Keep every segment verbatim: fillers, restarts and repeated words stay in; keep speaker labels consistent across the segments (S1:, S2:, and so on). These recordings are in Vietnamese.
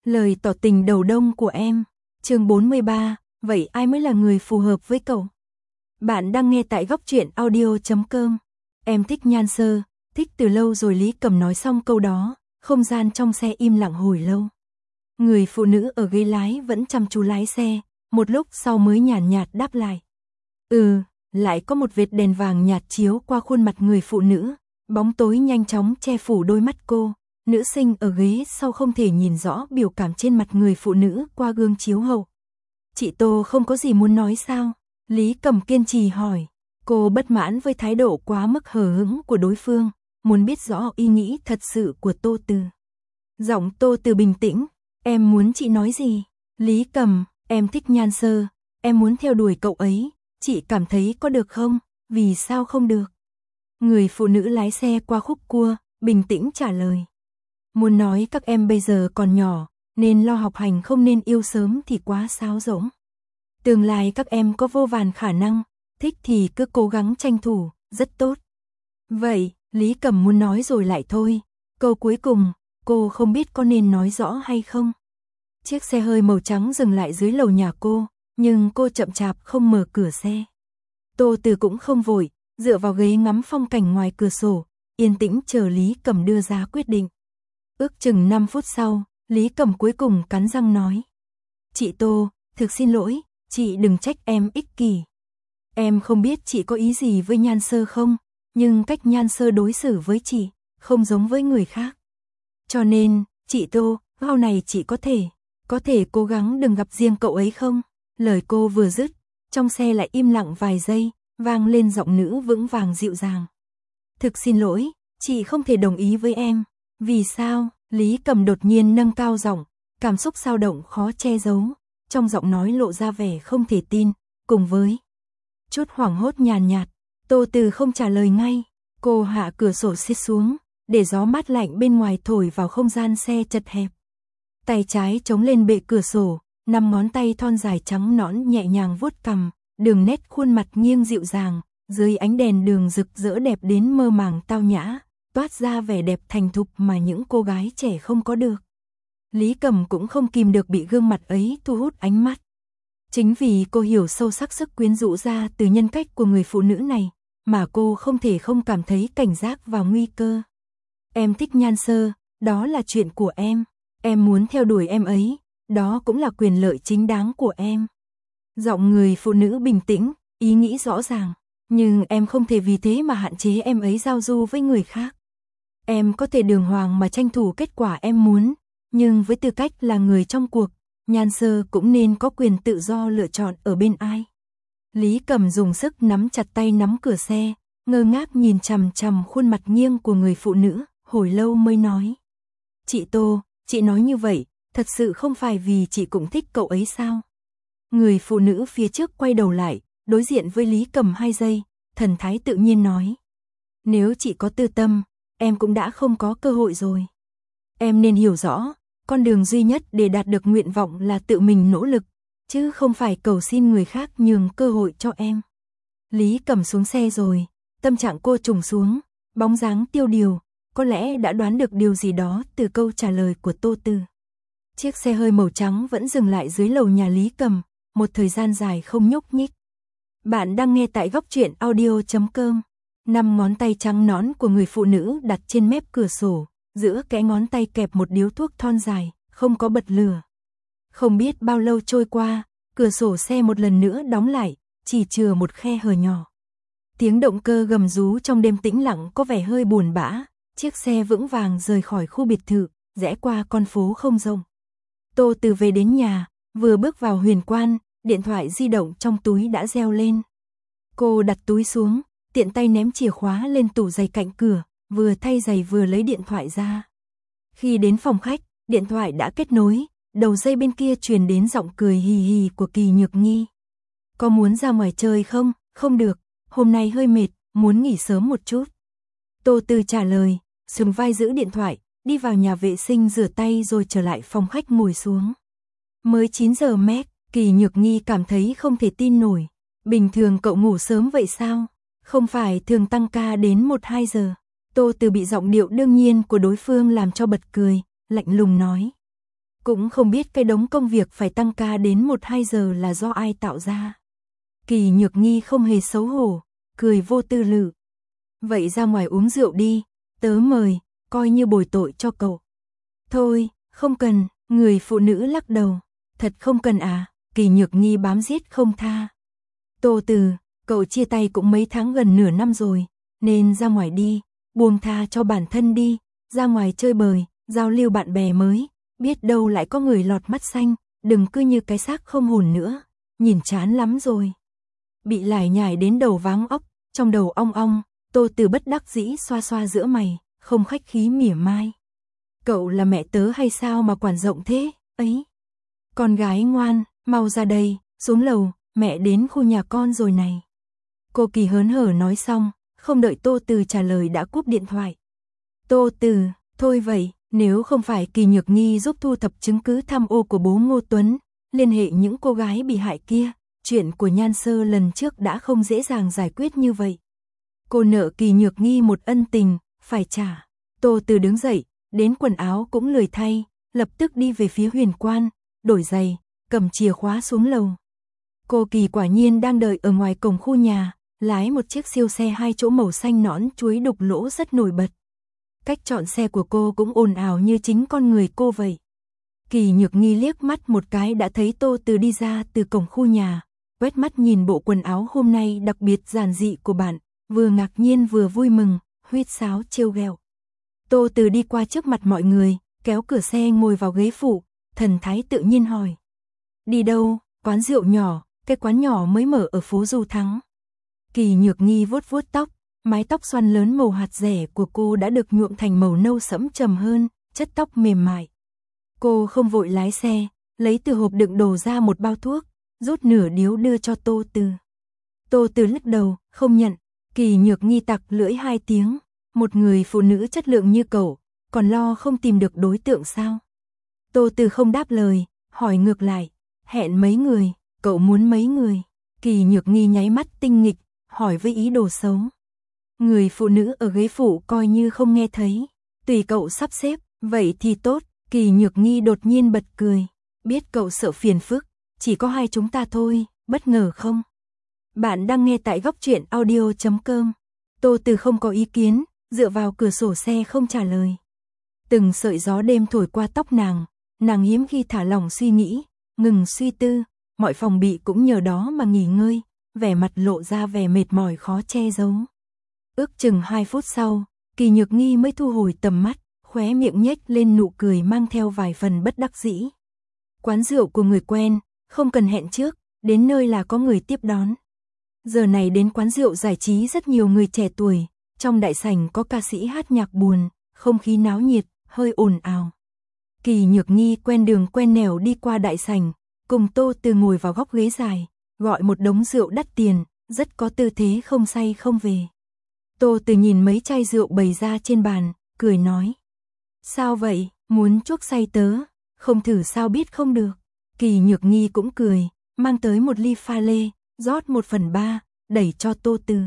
S1: Lời tỏ tình đầu đông của em. Chương bốn mươi ba, vậy ai mới là người phù hợp với cậu? Bạn đang nghe tại góc truyện audio chấm com. Em thích Nhan Sơ, thích từ lâu rồi. Lý Cầm nói xong câu đó, không gian trong xe im lặng hồi lâu. Người phụ nữ ở ghế lái vẫn chăm chú lái xe, một lúc sau mới nhàn nhạt đáp lại. Ừ, lại có một vệt đèn vàng nhạt chiếu qua khuôn mặt người phụ nữ, bóng tối nhanh chóng che phủ đôi mắt cô. Nữ sinh ở ghế sau không thể nhìn rõ biểu cảm trên mặt người phụ nữ qua gương chiếu hậu. Chị Tô không có gì muốn nói sao? Lý Cầm kiên trì hỏi. Cô bất mãn với thái độ quá mức hờ hững của đối phương, muốn biết rõ ý nghĩ thật sự của Tô Từ. Giọng Tô Từ bình tĩnh. Em muốn chị nói gì? Lý Cầm, em thích Nhan Sơ, em muốn theo đuổi cậu ấy, chị cảm thấy có được không? Vì sao không được? Người phụ nữ lái xe qua khúc cua, bình tĩnh trả lời. Muốn nói các em bây giờ còn nhỏ, nên lo học hành không nên yêu sớm thì quá sáo rỗng. Tương lai các em có vô vàn khả năng, thích thì cứ cố gắng tranh thủ, rất tốt. Vậy, Lý Cầm muốn nói rồi lại thôi. Câu cuối cùng, cô không biết có nên nói rõ hay không. Chiếc xe hơi màu trắng dừng lại dưới lầu nhà cô, nhưng cô chậm chạp không mở cửa xe. Tô Từ cũng không vội, dựa vào ghế ngắm phong cảnh ngoài cửa sổ, yên tĩnh chờ Lý Cầm đưa ra quyết định. Ước chừng năm phút sau, Lý Cầm cuối cùng cắn răng nói. Chị Tô, thực xin lỗi, chị đừng trách em ích kỷ. Em không biết chị có ý gì với Nhan Sơ không, nhưng cách Nhan Sơ đối xử với chị, không giống với người khác. Cho nên, chị Tô, sau này chị có thể, có thể cố gắng đừng gặp riêng cậu ấy không? Lời cô vừa dứt, trong xe lại im lặng vài giây, vang lên giọng nữ vững vàng dịu dàng. Thực xin lỗi, chị không thể đồng ý với em. Vì sao? Lý Cầm đột nhiên nâng cao giọng, cảm xúc dao động khó che giấu, trong giọng nói lộ ra vẻ không thể tin, cùng với chút hoảng hốt nhàn nhạt. Tô Từ không trả lời ngay, cô hạ cửa sổ xiết xuống, để gió mát lạnh bên ngoài thổi vào không gian xe chật hẹp. Tay trái chống lên bệ cửa sổ, năm ngón tay thon dài trắng nõn nhẹ nhàng vuốt cằm, đường nét khuôn mặt nghiêng dịu dàng, dưới ánh đèn đường rực rỡ đẹp đến mơ màng tao nhã, toát ra vẻ đẹp thành thục mà những cô gái trẻ không có được. Lý Cầm cũng không kìm được bị gương mặt ấy thu hút ánh mắt. Chính vì cô hiểu sâu sắc sức quyến rũ ra từ nhân cách của người phụ nữ này, mà cô không thể không cảm thấy cảnh giác và nguy cơ. Em thích Nhan Sơ, đó là chuyện của em. Em muốn theo đuổi em ấy, đó cũng là quyền lợi chính đáng của em. Giọng người phụ nữ bình tĩnh, ý nghĩ rõ ràng. Nhưng em không thể vì thế mà hạn chế em ấy giao du với người khác. Em có thể đường hoàng mà tranh thủ kết quả em muốn, nhưng với tư cách là người trong cuộc, Nhan Sơ cũng nên có quyền tự do lựa chọn ở bên ai. Lý Cầm dùng sức nắm chặt tay nắm cửa xe, ngơ ngác nhìn chằm chằm khuôn mặt nghiêng của người phụ nữ, hồi lâu mới nói. Chị Tô, chị nói như vậy, thật sự không phải vì chị cũng thích cậu ấy sao? Người phụ nữ phía trước quay đầu lại, đối diện với Lý Cầm hai giây, thần thái tự nhiên nói. Nếu chị có tư tâm, em cũng đã không có cơ hội rồi. Em nên hiểu rõ, con đường duy nhất để đạt được nguyện vọng là tự mình nỗ lực, chứ không phải cầu xin người khác nhường cơ hội cho em. Lý Cầm xuống xe rồi, tâm trạng cô trùng xuống, bóng dáng tiêu điều, có lẽ đã đoán được điều gì đó từ câu trả lời của Tô Từ. Chiếc xe hơi màu trắng vẫn dừng lại dưới lầu nhà Lý Cầm, một thời gian dài không nhúc nhích. Bạn đang nghe tại góc truyện audio chấm com. Năm ngón tay trắng nõn của người phụ nữ đặt trên mép cửa sổ, giữa kẽ ngón tay kẹp một điếu thuốc thon dài, không có bật lửa. Không biết bao lâu trôi qua, cửa sổ xe một lần nữa đóng lại, chỉ chừa một khe hở nhỏ. Tiếng động cơ gầm rú trong đêm tĩnh lặng có vẻ hơi buồn bã, chiếc xe vững vàng rời khỏi khu biệt thự, rẽ qua con phố không rộng. Tô Từ về đến nhà, vừa bước vào huyền quan, điện thoại di động trong túi đã reo lên. Cô đặt túi xuống, tiện tay ném chìa khóa lên tủ giày cạnh cửa, vừa thay giày vừa lấy điện thoại ra. Khi đến phòng khách, điện thoại đã kết nối, đầu dây bên kia truyền đến giọng cười hì hì của Kỳ Nhược Nghi. Có muốn ra ngoài chơi không? Không được, hôm nay hơi mệt, muốn nghỉ sớm một chút. Tô Từ trả lời, sừng vai giữ điện thoại, đi vào nhà vệ sinh rửa tay rồi trở lại phòng khách ngồi xuống. Mới chín giờ mét, Kỳ Nhược Nghi cảm thấy không thể tin nổi. Bình thường cậu ngủ sớm vậy sao? Không phải thường tăng ca đến một hai giờ. Tô Từ bị giọng điệu đương nhiên của đối phương làm cho bật cười, lạnh lùng nói. Cũng không biết cái đống công việc phải tăng ca đến một hai giờ là do ai tạo ra. Kỳ Nhược Nghi không hề xấu hổ, cười vô tư lự. Vậy ra ngoài uống rượu đi, tớ mời, coi như bồi tội cho cậu. Thôi, không cần, người phụ nữ lắc đầu. Thật không cần à, Kỳ Nhược Nghi bám giết không tha. Tô Từ, cậu chia tay cũng mấy tháng gần nửa năm rồi, nên ra ngoài đi, buông tha cho bản thân đi, ra ngoài chơi bời, giao lưu bạn bè mới, biết đâu lại có người lọt mắt xanh, đừng cứ như cái xác không hồn nữa, nhìn chán lắm rồi. Bị lải nhải đến đầu váng óc, trong đầu ong ong, Tô Từ bất đắc dĩ xoa xoa giữa mày, không khách khí mỉa mai. Cậu là mẹ tớ hay sao mà quản rộng thế, ấy. Con gái ngoan, mau ra đây, xuống lầu, mẹ đến khu nhà con rồi này. Cô Kỳ hớn hở nói xong, không đợi Tô Từ trả lời đã cúp điện thoại. Tô Từ, thôi vậy, nếu không phải Kỳ Nhược Nghi giúp thu thập chứng cứ tham ô của bố Ngô Tuấn, liên hệ những cô gái bị hại kia, chuyện của Nhan Sơ lần trước đã không dễ dàng giải quyết như vậy. Cô nợ Kỳ Nhược Nghi một ân tình, phải trả. Tô Từ đứng dậy, đến quần áo cũng lười thay, lập tức đi về phía Huyền Quan, đổi giày, cầm chìa khóa xuống lầu. Cô Kỳ quả nhiên đang đợi ở ngoài cổng khu nhà, lái một chiếc siêu xe hai chỗ màu xanh nõn chuối đục lỗ rất nổi bật. Cách chọn xe của cô cũng ồn ào như chính con người cô vậy. Kỳ Nhược Nghi liếc mắt một cái đã thấy Tô Từ đi ra từ cổng khu nhà, quét mắt nhìn bộ quần áo hôm nay đặc biệt giản dị của bạn, vừa ngạc nhiên vừa vui mừng, huýt sáo trêu ghẹo. Tô Từ đi qua trước mặt mọi người, kéo cửa xe ngồi vào ghế phụ, thần thái tự nhiên hỏi. Đi đâu? Quán rượu nhỏ, cái quán nhỏ mới mở ở phố Du Thắng. Kỳ Nhược Nghi vuốt vuốt tóc, mái tóc xoăn lớn màu hạt rẻ của cô đã được nhuộm thành màu nâu sẫm trầm hơn, chất tóc mềm mại. Cô không vội lái xe, lấy từ hộp đựng đồ ra một bao thuốc, rút nửa điếu đưa cho Tô Từ. Tô Từ lắc đầu, không nhận. Kỳ Nhược Nghi tặc lưỡi hai tiếng, một người phụ nữ chất lượng như cậu, còn lo không tìm được đối tượng sao? Tô Từ không đáp lời, hỏi ngược lại, hẹn mấy người, cậu muốn mấy người? Kỳ Nhược Nghi nháy mắt tinh nghịch, hỏi với ý đồ xấu. Người phụ nữ ở ghế phụ coi như không nghe thấy, tùy cậu sắp xếp, vậy thì tốt. Kỳ Nhược Nghi đột nhiên bật cười, biết cậu sợ phiền phức, chỉ có hai chúng ta thôi, bất ngờ không? Bạn đang nghe tại góc truyện audio chấm com. Tô Từ không có ý kiến, dựa vào cửa sổ xe không trả lời. Từng sợi gió đêm thổi qua tóc nàng, nàng hiếm khi thả lỏng suy nghĩ, ngừng suy tư, mọi phòng bị cũng nhờ đó mà nghỉ ngơi, vẻ mặt lộ ra vẻ mệt mỏi khó che giấu. Ước chừng hai phút sau, Kỳ Nhược Nghi mới thu hồi tầm mắt, khóe miệng nhếch lên nụ cười mang theo vài phần bất đắc dĩ. Quán rượu của người quen, không cần hẹn trước, đến nơi là có người tiếp đón. Giờ này đến quán rượu giải trí rất nhiều người trẻ tuổi, trong đại sảnh có ca sĩ hát nhạc buồn, không khí náo nhiệt, hơi ồn ào. Kỳ Nhược Nghi quen đường quen nẻo đi qua đại sảnh, cùng Tô Từ ngồi vào góc ghế dài, gọi một đống rượu đắt tiền, rất có tư thế không say không về. Tô Từ nhìn mấy chai rượu bày ra trên bàn, cười nói. Sao vậy, muốn chuốc say tớ, không thử sao biết không được. Kỳ Nhược Nghi cũng cười, mang tới một ly pha lê, rót một phần ba, đẩy cho Tô Từ.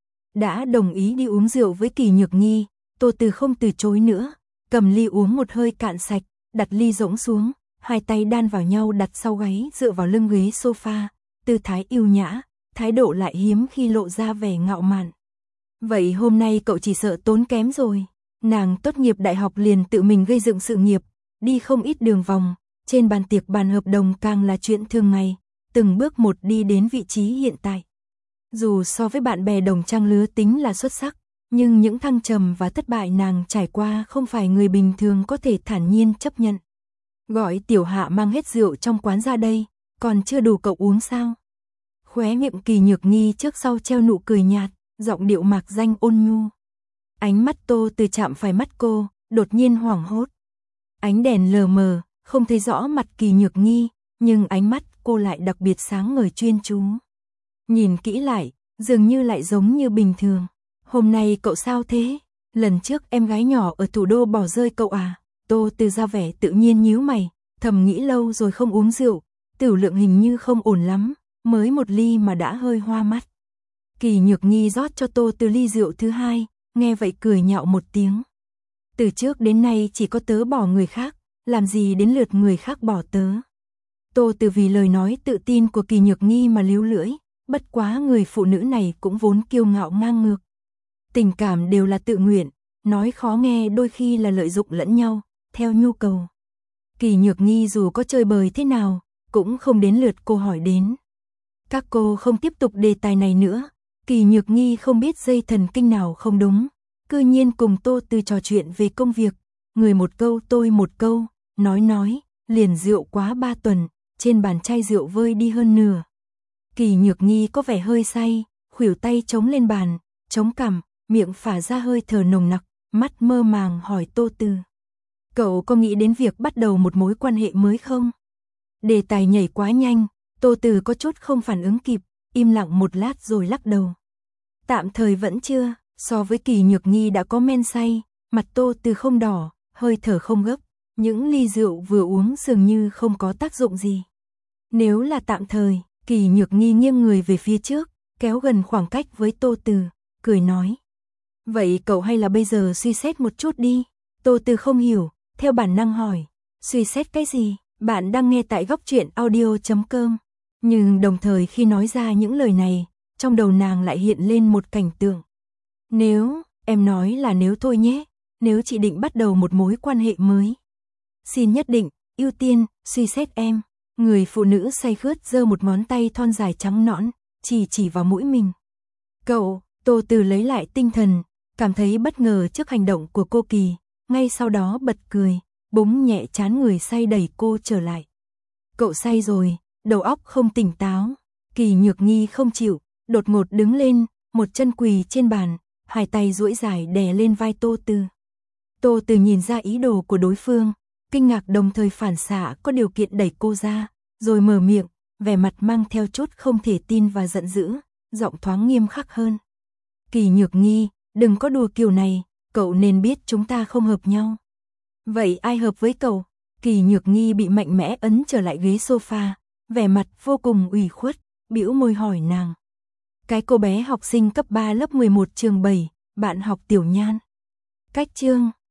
S1: Đã đồng ý đi uống rượu với Kỳ Nhược Nghi, Tô Từ không từ chối nữa, cầm ly uống một hơi cạn sạch, đặt ly rỗng xuống, hai tay đan vào nhau đặt sau gáy dựa vào lưng ghế sofa, tư thái yêu nhã, thái độ lại hiếm khi lộ ra vẻ ngạo mạn. Vậy hôm nay cậu chỉ sợ tốn kém rồi. Nàng tốt nghiệp đại học liền tự mình gây dựng sự nghiệp, đi không ít đường vòng, trên bàn tiệc bàn hợp đồng càng là chuyện thường ngày, từng bước một đi đến vị trí hiện tại. Dù so với bạn bè đồng trang lứa tính là xuất sắc, nhưng những thăng trầm và thất bại nàng trải qua không phải người bình thường có thể thản nhiên chấp nhận. Gọi Tiểu Hạ mang hết rượu trong quán ra đây, còn chưa đủ cậu uống sao? Khóe miệng Kỳ Nhược Nghi trước sau treo nụ cười nhạt, giọng điệu mạc danh ôn nhu. Ánh mắt Tô Từ chạm phải mắt cô, đột nhiên hoảng hốt. Ánh đèn lờ mờ, không thấy rõ mặt Kỳ Nhược Nghi, nhưng ánh mắt cô lại đặc biệt sáng ngời chuyên chú. Nhìn kỹ lại, dường như lại giống như bình thường. Hôm nay cậu sao thế? Lần trước em gái nhỏ ở thủ đô bỏ rơi cậu à? Tô Từ ra vẻ tự nhiên nhíu mày, thầm nghĩ lâu rồi không uống rượu, tiểu lượng hình như không ổn lắm, mới một ly mà đã hơi hoa mắt. Kỳ Nhược Nghi rót cho Tô Từ ly rượu thứ hai, nghe vậy cười nhạo một tiếng. Từ trước đến nay chỉ có tớ bỏ người khác, làm gì đến lượt người khác bỏ tớ. Tô Từ vì lời nói tự tin của Kỳ Nhược Nghi mà líu lưỡi, bất quá người phụ nữ này cũng vốn kiêu ngạo ngang ngược. Tình cảm đều là tự nguyện, nói khó nghe đôi khi là lợi dụng lẫn nhau, theo nhu cầu. Kỳ Nhược Nghi dù có chơi bời thế nào, cũng không đến lượt cô hỏi đến. Các cô không tiếp tục đề tài này nữa, Kỳ Nhược Nghi không biết dây thần kinh nào không đúng, cư nhiên cùng Tô Từ trò chuyện về công việc, người một câu tôi một câu, nói nói, liền rượu quá ba tuần, trên bàn chai rượu vơi đi hơn nửa. Kỳ Nhược Nghi có vẻ hơi say, khuỷu tay chống lên bàn, chống cằm, miệng phả ra hơi thở nồng nặc, mắt mơ màng hỏi Tô Từ. Cậu có nghĩ đến việc bắt đầu một mối quan hệ mới không? Đề tài nhảy quá nhanh, Tô Từ có chút không phản ứng kịp, im lặng một lát rồi lắc đầu. Tạm thời vẫn chưa, so với Kỳ Nhược Nghi đã có men say, mặt Tô Từ không đỏ, hơi thở không gấp, những ly rượu vừa uống dường như không có tác dụng gì. Nếu là tạm thời, Kỳ Nhược Nghi nghiêng người về phía trước, kéo gần khoảng cách với Tô Từ, cười nói. Vậy cậu hay là bây giờ suy xét một chút đi. Tô Từ không hiểu, theo bản năng hỏi. Suy xét cái gì? Bạn đang nghe tại góc truyện audio chấm com. Nhưng đồng thời khi nói ra những lời này, trong đầu nàng lại hiện lên một cảnh tượng. Nếu, em nói là nếu thôi nhé, nếu chị định bắt đầu một mối quan hệ mới. Xin nhất định, ưu tiên, suy xét em. Người phụ nữ say khướt giơ một ngón tay thon dài trắng nõn, chỉ chỉ vào mũi mình. Cậu, Tô Từ lấy lại tinh thần, cảm thấy bất ngờ trước hành động của cô Kỳ, ngay sau đó bật cười, búng nhẹ trán người say đẩy cô trở lại. Cậu say rồi, đầu óc không tỉnh táo. Kỳ Nhược Nghi không chịu, đột ngột đứng lên, một chân quỳ trên bàn, hai tay duỗi dài đè lên vai Tô Từ. Tô Từ nhìn ra ý đồ của đối phương, kinh ngạc đồng thời phản xạ có điều kiện đẩy cô ra, rồi mở miệng, vẻ mặt mang theo chút không thể tin và giận dữ, giọng thoáng nghiêm khắc hơn. Kỳ Nhược Nghi, đừng có đùa kiểu này, cậu nên biết chúng ta không hợp nhau. Vậy ai hợp với cậu? Kỳ Nhược Nghi bị mạnh mẽ ấn trở lại ghế sofa, vẻ mặt vô cùng ủy khuất, bĩu môi hỏi nàng. Cái cô bé học sinh cấp ba lớp mười một trường bảy, bạn học Tiểu Nhan. Cách chương